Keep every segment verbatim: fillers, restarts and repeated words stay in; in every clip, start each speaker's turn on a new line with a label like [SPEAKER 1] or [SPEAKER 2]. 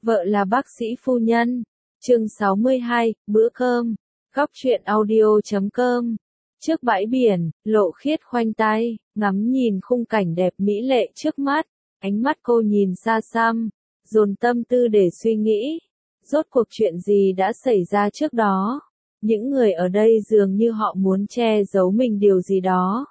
[SPEAKER 1] Vợ là bác sĩ phu nhân. Chương sáu mươi hai, bữa cơm. Góc truyện audio chấm com. Trước bãi biển, Lộ Khiết khoanh tay, ngắm nhìn khung cảnh đẹp mỹ lệ trước mắt. Ánh mắt cô nhìn xa xăm, dồn tâm tư để suy nghĩ. Rốt cuộc chuyện gì đã xảy ra trước đó? Những người ở đây dường như họ muốn che giấu mình điều gì đó.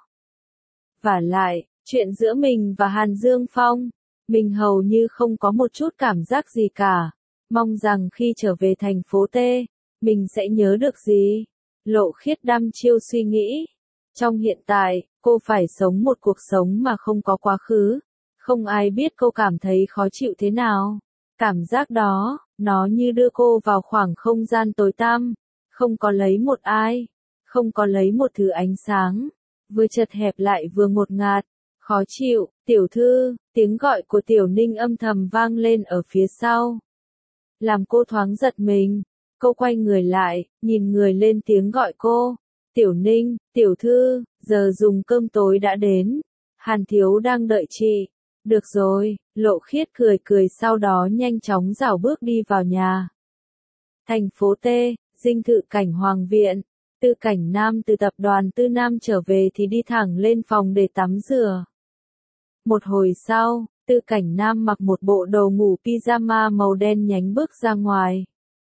[SPEAKER 1] Vả lại, chuyện giữa mình và Hàn Dương Phong, mình hầu như không có một chút cảm giác gì cả. Mong rằng khi trở về thành phố T, mình sẽ nhớ được gì. Lộ Khiết đăm chiêu suy nghĩ. Trong hiện tại, cô phải sống một cuộc sống mà không có quá khứ. Không ai biết cô cảm thấy khó chịu thế nào. Cảm giác đó, nó như đưa cô vào khoảng không gian tối tăm. Không có lấy một ai. Không có lấy một thứ ánh sáng. Vừa chật hẹp lại vừa ngột ngạt. Khó chịu, tiểu thư, tiếng gọi của Tiểu Ninh âm thầm vang lên ở phía sau. Làm cô thoáng giật mình. Cô quay người lại, nhìn người lên tiếng gọi cô. Tiểu Ninh, tiểu thư, giờ dùng cơm tối đã đến. Hàn Thiếu đang đợi chị. Được rồi, Lộ Khiết cười cười sau đó nhanh chóng rảo bước đi vào nhà. Thành phố T, dinh thự Cảnh Hoàng Viện. Tư Cảnh Nam từ tập đoàn Tư Nam trở về thì đi thẳng lên phòng để tắm rửa. Một hồi sau, Tư Cảnh Nam mặc một bộ đồ ngủ pyjama màu đen nhánh bước ra ngoài.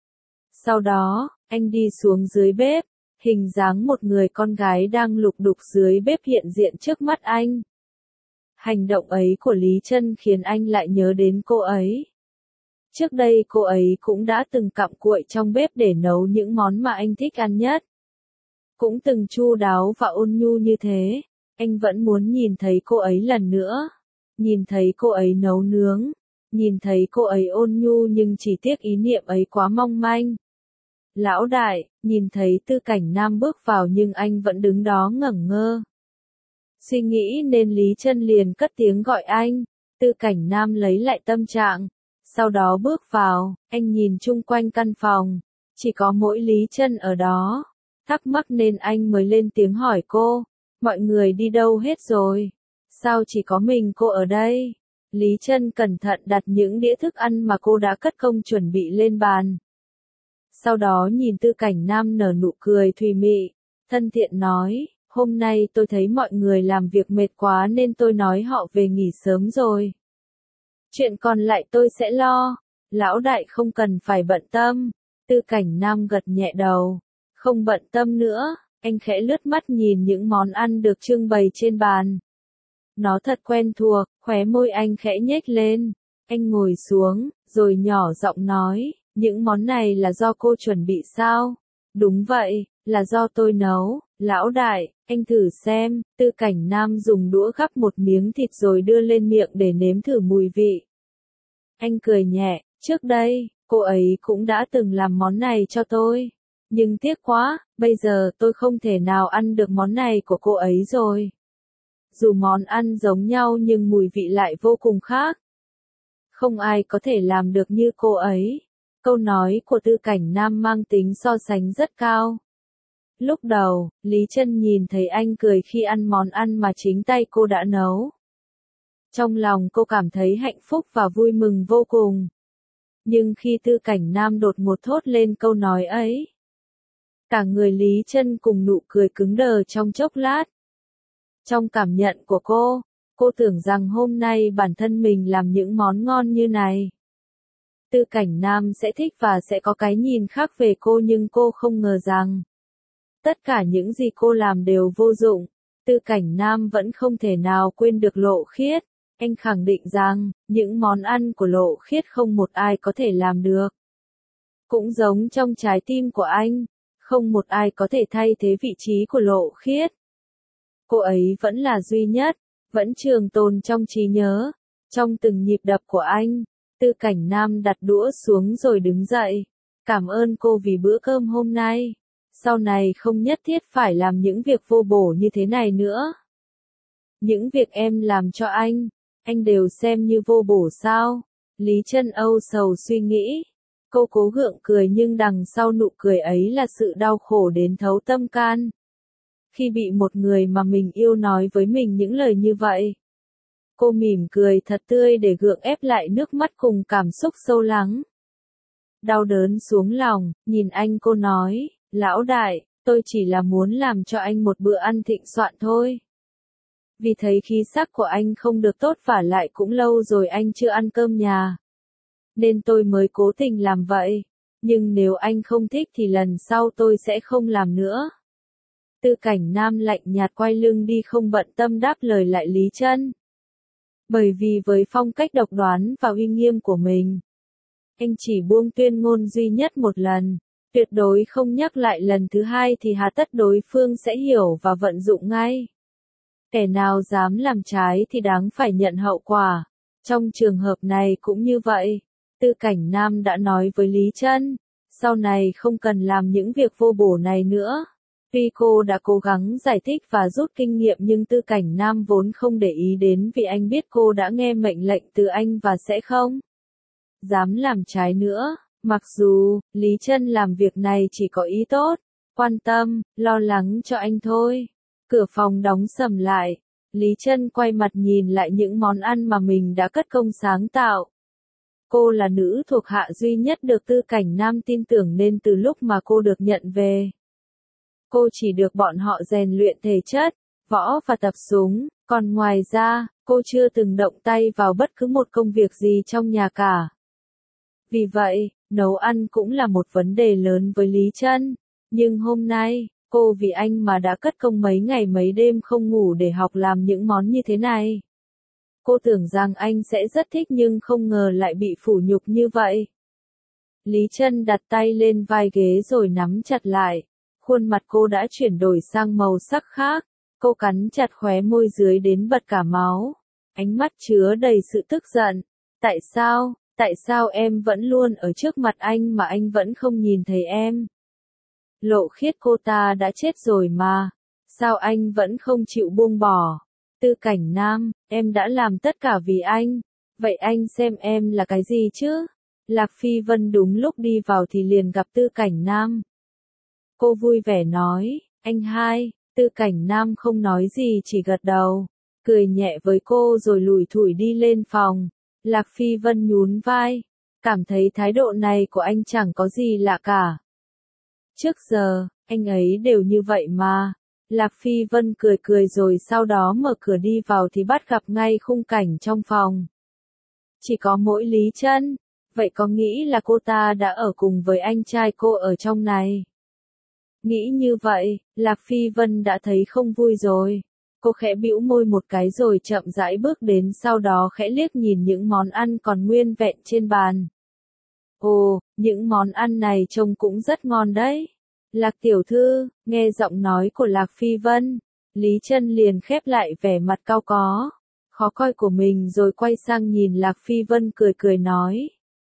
[SPEAKER 1] Sau đó, anh đi xuống dưới bếp, hình dáng một người con gái đang lục đục dưới bếp hiện diện trước mắt anh. Hành động ấy của Lý Trân khiến anh lại nhớ đến cô ấy. Trước đây cô ấy cũng đã từng cặm cụi trong bếp để nấu những món mà anh thích ăn nhất. Cũng từng chu đáo và ôn nhu như thế, anh vẫn muốn nhìn thấy cô ấy lần nữa. Nhìn thấy cô ấy nấu nướng, nhìn thấy cô ấy ôn nhu nhưng chỉ tiếc ý niệm ấy quá mong manh. Lão đại, nhìn thấy Tư Cảnh Nam bước vào nhưng anh vẫn đứng đó ngẩn ngơ. Suy nghĩ nên Lý Trân liền cất tiếng gọi anh. Tư Cảnh Nam lấy lại tâm trạng. Sau đó bước vào, anh nhìn chung quanh căn phòng. Chỉ có mỗi Lý Trân ở đó. Thắc mắc nên anh mới lên tiếng hỏi cô. Mọi người đi đâu hết rồi? Sao chỉ có mình cô ở đây? Lý Trân cẩn thận đặt những đĩa thức ăn mà cô đã cất công chuẩn bị lên bàn. Sau đó nhìn Tư Cảnh Nam nở nụ cười thùy mị, thân thiện nói, hôm nay tôi thấy mọi người làm việc mệt quá nên tôi nói họ về nghỉ sớm rồi. Chuyện còn lại tôi sẽ lo, lão đại không cần phải bận tâm. Tư Cảnh Nam gật nhẹ đầu, không bận tâm nữa, anh khẽ lướt mắt nhìn những món ăn được trưng bày trên bàn. Nó thật quen thuộc, khóe môi anh khẽ nhếch lên. Anh ngồi xuống, rồi nhỏ giọng nói, những món này là do cô chuẩn bị sao? Đúng vậy, là do tôi nấu, lão đại, anh thử xem. Tư Cảnh Nam dùng đũa gắp một miếng thịt rồi đưa lên miệng để nếm thử mùi vị. Anh cười nhẹ, trước đây, cô ấy cũng đã từng làm món này cho tôi. Nhưng tiếc quá, bây giờ tôi không thể nào ăn được món này của cô ấy rồi. Dù món ăn giống nhau nhưng mùi vị lại vô cùng khác. Không ai có thể làm được như cô ấy. Câu nói của Tư Cảnh Nam mang tính so sánh rất cao. Lúc đầu, Lý Trân nhìn thấy anh cười khi ăn món ăn mà chính tay cô đã nấu. Trong lòng cô cảm thấy hạnh phúc và vui mừng vô cùng. Nhưng khi Tư Cảnh Nam đột ngột thốt lên câu nói ấy, cả người Lý Trân cùng nụ cười cứng đờ trong chốc lát. Trong cảm nhận của cô, cô tưởng rằng hôm nay bản thân mình làm những món ngon như này. Tư Cảnh Nam sẽ thích và sẽ có cái nhìn khác về cô nhưng cô không ngờ rằng tất cả những gì cô làm đều vô dụng. Tư Cảnh Nam vẫn không thể nào quên được Lộ Khiết. Anh khẳng định rằng, những món ăn của Lộ Khiết không một ai có thể làm được. Cũng giống trong trái tim của anh, không một ai có thể thay thế vị trí của Lộ Khiết. Cô ấy vẫn là duy nhất, vẫn trường tồn trong trí nhớ, trong từng nhịp đập của anh. Tư Cảnh Nam đặt đũa xuống rồi đứng dậy. Cảm ơn cô vì bữa cơm hôm nay. Sau này không nhất thiết phải làm những việc vô bổ như thế này nữa. Những việc em làm cho anh, anh đều xem như vô bổ sao? Lý Trân âu sầu suy nghĩ. Cô cố gượng cười nhưng đằng sau nụ cười ấy là sự đau khổ đến thấu tâm can. Khi bị một người mà mình yêu nói với mình những lời như vậy, Cô mỉm cười thật tươi để gượng ép lại nước mắt cùng cảm xúc sâu lắng. Đau đớn xuống lòng, nhìn anh cô nói, lão đại, tôi chỉ là muốn làm cho anh một bữa ăn thịnh soạn thôi. Vì thấy khí sắc của anh không được tốt và lại cũng lâu rồi anh chưa ăn cơm nhà. Nên tôi mới cố tình làm vậy. Nhưng nếu anh không thích thì lần sau tôi sẽ không làm nữa. Tư Cảnh Nam lạnh nhạt quay lưng đi không bận tâm đáp lời lại Lý Trân. Bởi vì với phong cách độc đoán và uy nghiêm của mình, anh chỉ buông tuyên ngôn duy nhất một lần, tuyệt đối không nhắc lại lần thứ hai thì hà tất đối phương sẽ hiểu và vận dụng ngay. Kẻ nào dám làm trái thì đáng phải nhận hậu quả. Trong trường hợp này cũng như vậy, Tư Cảnh Nam đã nói với Lý Trân, sau này không cần làm những việc vô bổ này nữa. Tuy cô đã cố gắng giải thích và rút kinh nghiệm nhưng Tư Cảnh Nam vốn không để ý đến vì anh biết cô đã nghe mệnh lệnh từ anh và sẽ không dám làm trái nữa. Mặc dù, Lý Trân làm việc này chỉ có ý tốt, quan tâm, lo lắng cho anh thôi. Cửa phòng đóng sầm lại, Lý Trân quay mặt nhìn lại những món ăn mà mình đã cất công sáng tạo. Cô là nữ thuộc hạ duy nhất được Tư Cảnh Nam tin tưởng nên từ lúc mà cô được nhận về, cô chỉ được bọn họ rèn luyện thể chất, võ và tập súng, còn ngoài ra, cô chưa từng động tay vào bất cứ một công việc gì trong nhà cả. Vì vậy, nấu ăn cũng là một vấn đề lớn với Lý Trân, nhưng hôm nay, cô vì anh mà đã cất công mấy ngày mấy đêm không ngủ để học làm những món như thế này. Cô tưởng rằng anh sẽ rất thích nhưng không ngờ lại bị phủ nhục như vậy. Lý Trân đặt tay lên vai ghế rồi nắm chặt lại. Khuôn mặt cô đã chuyển đổi sang màu sắc khác. Cô cắn chặt khóe môi dưới đến bật cả máu. Ánh mắt chứa đầy sự tức giận. Tại sao, tại sao em vẫn luôn ở trước mặt anh mà anh vẫn không nhìn thấy em? Lộ Khiết cô ta đã chết rồi mà. Sao anh vẫn không chịu buông bỏ? Tư Cảnh Nam, em đã làm tất cả vì anh. Vậy anh xem em là cái gì chứ? Lạc Phi Vân đúng lúc đi vào thì liền gặp Tư Cảnh Nam. Cô vui vẻ nói, anh hai. Tư Cảnh Nam không nói gì chỉ gật đầu, cười nhẹ với cô rồi lủi thủi đi lên phòng. Lạc Phi Vân nhún vai, cảm thấy thái độ này của anh chẳng có gì lạ cả. Trước giờ, anh ấy đều như vậy mà. Lạc Phi Vân cười cười rồi sau đó mở cửa đi vào thì bắt gặp ngay khung cảnh trong phòng. Chỉ có mỗi Lý Trân, vậy có nghĩ là cô ta đã ở cùng với anh trai cô ở trong này? Nghĩ như vậy, Lạc Phi Vân đã thấy không vui rồi. Cô khẽ bĩu môi một cái rồi chậm rãi bước đến sau đó khẽ liếc nhìn những món ăn còn nguyên vẹn trên bàn. Ồ, những món ăn này trông cũng rất ngon đấy. Lạc tiểu thư, nghe giọng nói của Lạc Phi Vân, Lý Trân liền khép lại vẻ mặt cau có, khó coi của mình rồi quay sang nhìn Lạc Phi Vân cười cười nói.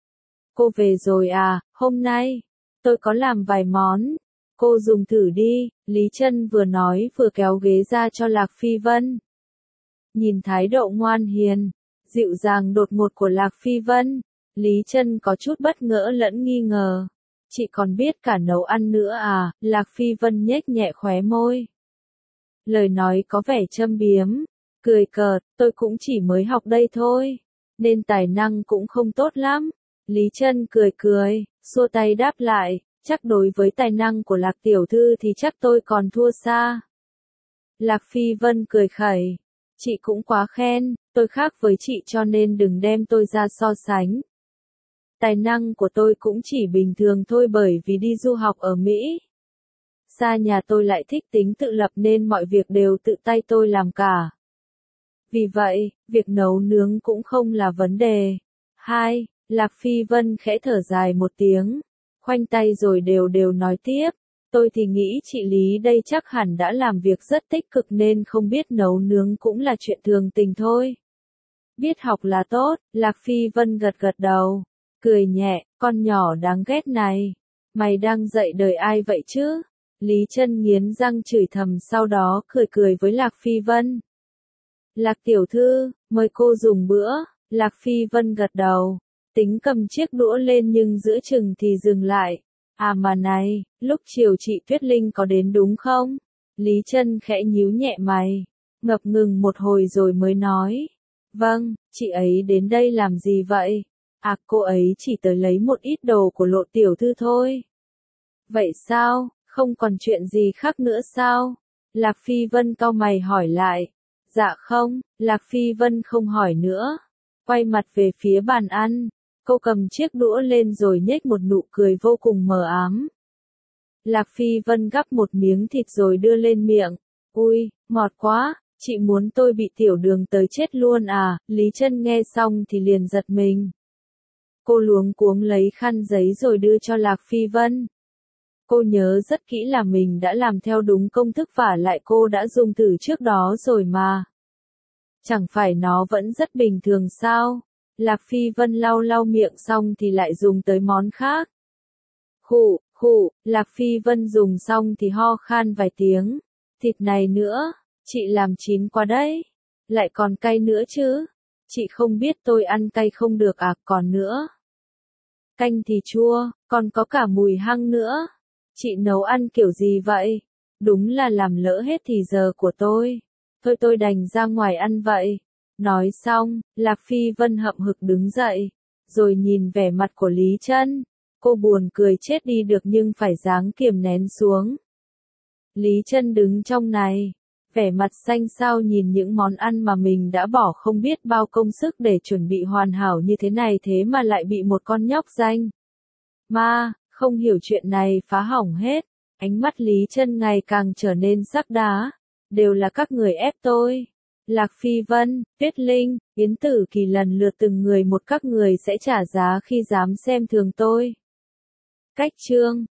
[SPEAKER 1] Cô về rồi à, hôm nay, tôi có làm vài món, cô dùng thử đi, Lý Trân vừa nói vừa kéo ghế ra cho Lạc Phi Vân. Nhìn thái độ ngoan hiền, dịu dàng đột ngột của Lạc Phi Vân, Lý Trân có chút bất ngỡ lẫn nghi ngờ. Chị còn biết cả nấu ăn nữa à, Lạc Phi Vân nhếch nhẹ khóe môi. Lời nói có vẻ châm biếm, cười cợt, tôi cũng chỉ mới học đây thôi, nên tài năng cũng không tốt lắm. Lý Trân cười cười, xua tay đáp lại, chắc đối với tài năng của Lạc tiểu thư thì chắc tôi còn thua xa. Lạc Phi Vân cười khẩy, chị cũng quá khen, tôi khác với chị cho nên đừng đem tôi ra so sánh. Tài năng của tôi cũng chỉ bình thường thôi bởi vì đi du học ở Mỹ. Xa nhà tôi lại thích tính tự lập nên mọi việc đều tự tay tôi làm cả. Vì vậy, việc nấu nướng cũng không là vấn đề. Hai, Lạc Phi Vân khẽ thở dài một tiếng, khoanh tay rồi đều đều nói tiếp. Tôi thì nghĩ chị Lý đây chắc hẳn đã làm việc rất tích cực nên không biết nấu nướng cũng là chuyện thường tình thôi. Biết học là tốt, Lạc Phi Vân gật gật đầu. Cười nhẹ, con nhỏ đáng ghét này. Mày đang dạy đời ai vậy chứ? Lý Trân nghiến răng chửi thầm sau đó cười cười với Lạc Phi Vân. Lạc tiểu thư, mời cô dùng bữa. Lạc Phi Vân gật đầu. Tính cầm chiếc đũa lên nhưng giữa chừng thì dừng lại. À mà này, lúc chiều chị Tuyết Linh có đến đúng không? Lý Trân khẽ nhíu nhẹ mày. Ngập ngừng một hồi rồi mới nói. Vâng, chị ấy đến đây làm gì vậy? À, cô ấy chỉ tới lấy một ít đồ của Lộ tiểu thư thôi. Vậy sao, không còn chuyện gì khác nữa sao? Lạc Phi Vân cau mày hỏi lại. Dạ không, Lạc Phi Vân không hỏi nữa. Quay mặt về phía bàn ăn, cô cầm chiếc đũa lên rồi nhếch một nụ cười vô cùng mờ ám. Lạc Phi Vân gắp một miếng thịt rồi đưa lên miệng. Ui, ngọt quá, chị muốn tôi bị tiểu đường tới chết luôn à? Lý Trân nghe xong thì liền giật mình. Cô luống cuống lấy khăn giấy rồi đưa cho Lạc Phi Vân. Cô nhớ rất kỹ là mình đã làm theo đúng công thức và lại cô đã dùng thử trước đó rồi mà. Chẳng phải nó vẫn rất bình thường sao? Lạc Phi Vân lau lau miệng xong thì lại dùng tới món khác. Khụ, khụ, Lạc Phi Vân dùng xong thì ho khan vài tiếng. Thịt này nữa, chị làm chín quá đấy. Lại còn cay nữa chứ. Chị không biết tôi ăn cay không được à, còn nữa. Canh thì chua, còn có cả mùi hăng nữa. Chị nấu ăn kiểu gì vậy? Đúng là làm lỡ hết thì giờ của tôi. Thôi tôi đành ra ngoài ăn vậy. Nói xong, Lạc Phi Vân hậm hực đứng dậy. Rồi nhìn vẻ mặt của Lý Trân. Cô buồn cười chết đi được nhưng phải dáng kiềm nén xuống. Lý Trân đứng trong này. Vẻ mặt xanh xao nhìn những món ăn mà mình đã bỏ không biết bao công sức để chuẩn bị hoàn hảo như thế này thế mà lại bị một con nhóc danh. Ma, không hiểu chuyện này phá hỏng hết. Ánh mắt Lý Trân ngày càng trở nên sắc đá. Đều là các người ép tôi. Lạc Phi Vân, Tuyết Linh, Yến Tử Kỳ lần lượt từng người một các người sẽ trả giá khi dám xem thường tôi. Cách chương